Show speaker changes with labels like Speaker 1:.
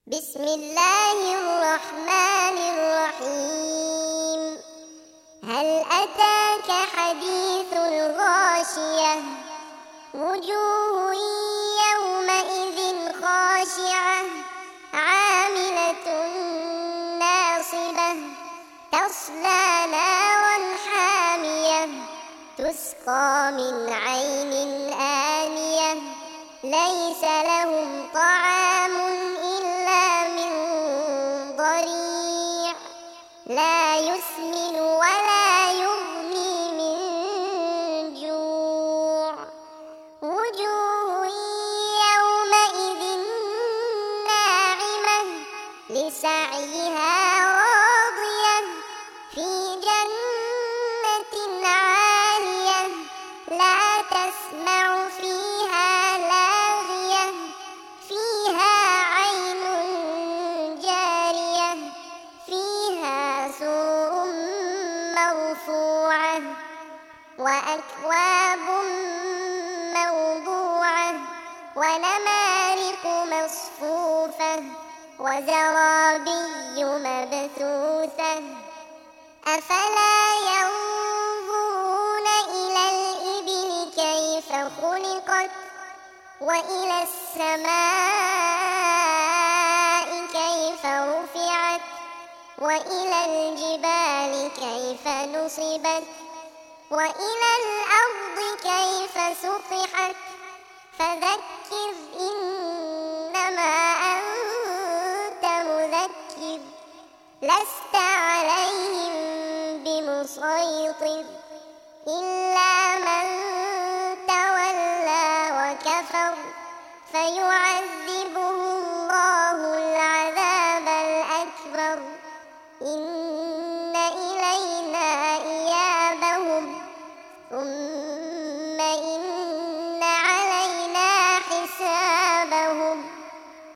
Speaker 1: بسم الله الرحمن الرحيم. هل أتاك حديث الغاشية؟ وجوه يومئذ خاشعة عاملة ناصبة تصلى نارا حامية تسقى من عين آنية ليس لهم طعام إلا من ضريع لا يسمن ولا يغني من جوع. وجوه يومئذ ناعمة لسعيها راضية في جنة عالية لا تسمع فيها لاغية فيها عين جارية فيها سرر مرفوعة وأكواب موضوعة ونمارق مصفوفة وزرابي مبثوثة. أفلا ينظرون إلى الإبل كيف خلقت وإلى السماء كيف رفعت وإلى الجبال كيف نصبت وإلى الأرض كيف سطحت. فذكر إنما أنت مذكر لست عليهم بمسيطر إلا من تولى وكفر فيعذبه الله العذاب الأكبر.